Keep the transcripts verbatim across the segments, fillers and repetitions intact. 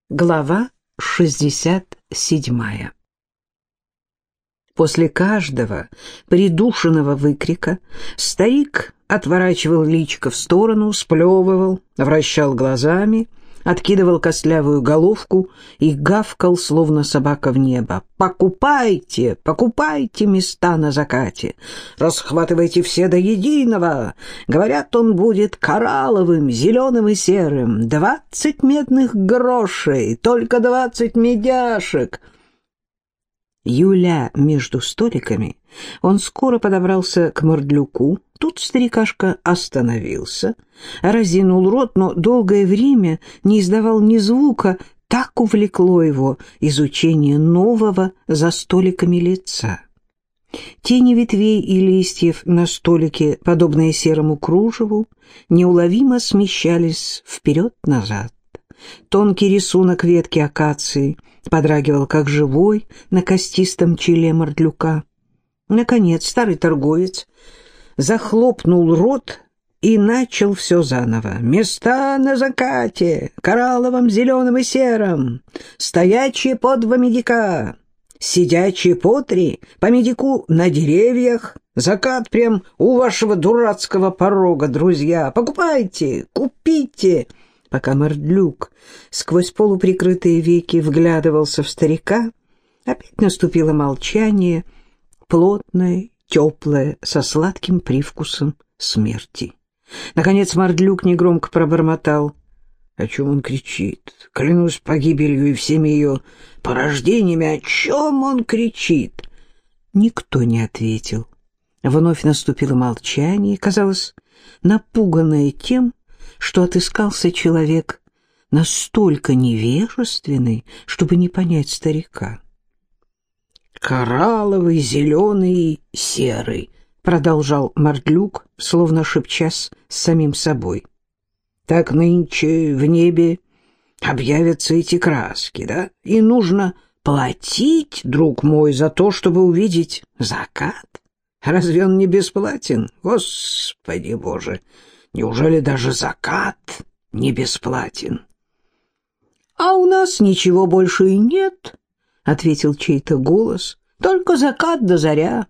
Глава шестьдесят седьмая. После каждого придушенного выкрика старик отворачивал личико в сторону, сплевывал, вращал глазами, откидывал костлявую головку и гавкал, словно собака в небо. «Покупайте, покупайте места на закате! Расхватывайте все до единого! Говорят, он будет коралловым, зеленым и серым. Двадцать медных грошей, только двадцать медяшек!» Юля между столиками, он скоро подобрался к Мордлюку. Тут старикашка остановился, разинул рот, но долгое время не издавал ни звука, так увлекло его изучение нового за столиками лица. Тени ветвей и листьев на столике, подобные серому кружеву, неуловимо смещались вперед-назад. Тонкий рисунок ветки акации подрагивал, как живой, на костистом челе Мордлюка. Наконец старый торговец захлопнул рот и начал все заново. «Места на закате, коралловом, зеленом и сером, стоячие по два медика, сидячие по три, по медику на деревьях, закат прям у вашего дурацкого порога, друзья, покупайте, купите». Пока Мордлюк сквозь полуприкрытые веки вглядывался в старика, опять наступило молчание, плотное, теплое, со сладким привкусом смерти. Наконец Мордлюк негромко пробормотал: «О чем он кричит? Клянусь погибелью и всеми ее порождениями, о чем он кричит?» Никто не ответил. Вновь наступило молчание, казалось, напуганное тем, что отыскался человек настолько невежественный, чтобы не понять старика. «Коралловый, зеленый и серый», — продолжал Мордлюк, словно шепчась с самим собой. «Так нынче в небе объявятся эти краски, да? И нужно платить, друг мой, за то, чтобы увидеть закат. Разве он не бесплатен? Господи Боже! Неужели даже закат не бесплатен?» «А у нас ничего больше и нет», — ответил чей-то голос. «Только закат да заря».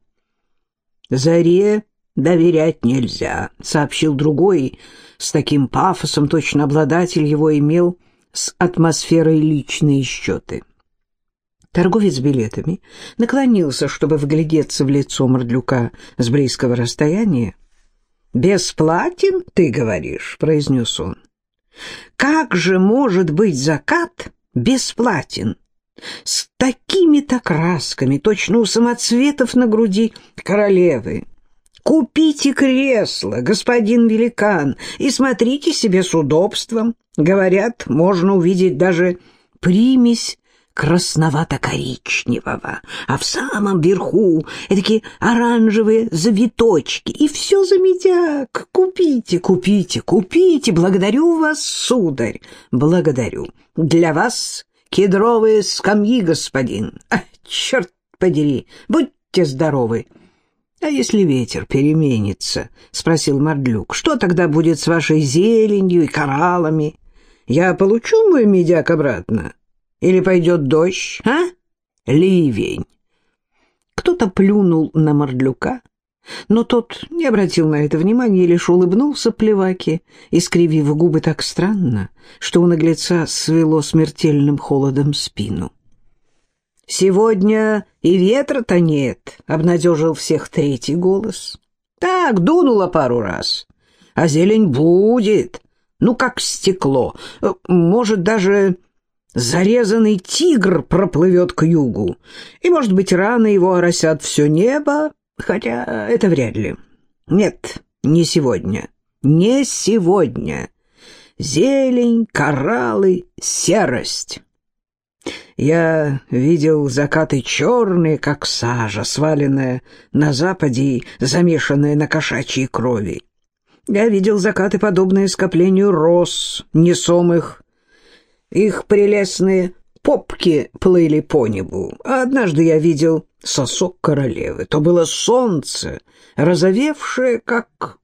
«Заре доверять нельзя», — сообщил другой, с таким пафосом, точно обладатель его имел с атмосферой личные счеты. Торговец билетами наклонился, чтобы вглядеться в лицо Мордлюка с близкого расстояния. «Бесплатен, ты говоришь», — произнес он. «Как же может быть закат бесплатен? С такими-то красками, точно у самоцветов на груди королевы. Купите кресло, господин великан, и смотрите себе с удобством. Говорят, можно увидеть даже примесь красновато-коричневого, а в самом верху такие оранжевые завиточки, и все за медяк. Купите, купите, купите, благодарю вас, сударь, благодарю. Для вас кедровые скамьи, господин. А, черт подери, будьте здоровы». «А если ветер переменится?» — спросил Мордлюк. «Что тогда будет с вашей зеленью и кораллами? Я получу мой медяк обратно? Или пойдет дождь, а? Ливень?» Кто-то плюнул на Мордлюка, но тот не обратил на это внимания и лишь улыбнулся плеваке, искривив губы так странно, что у наглеца свело смертельным холодом спину. «Сегодня и ветра-то нет», — обнадежил всех третий голос. «Так, дунуло пару раз, а зелень будет, ну, как стекло, может, даже зарезанный тигр проплывет к югу, и, может быть, рано его оросят все небо, хотя это вряд ли. Нет, не сегодня, не сегодня. Зелень, кораллы, серость. Я видел закаты черные, как сажа, сваленная на западе и замешанная на кошачьей крови. Я видел закаты, подобные скоплению роз, несомых. Их прелестные попки плыли по небу. А однажды я видел сосок королевы. То было солнце, розовевшее, как